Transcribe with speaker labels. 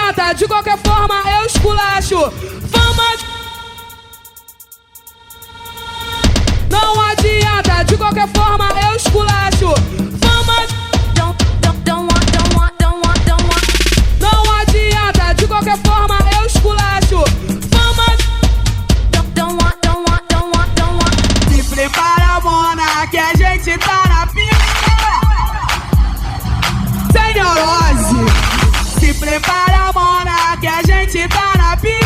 Speaker 1: adianta, de qualquer forma eu esculacho. Fama. Não adianta, de qualquer forma eu esculacho. Fama. Não adianta, de qualquer forma eu esculacho. Fama.
Speaker 2: Se prepara, mona, que a gente tá na pista. Sem neurose. Se prepara, mona, que a gente tá na pista.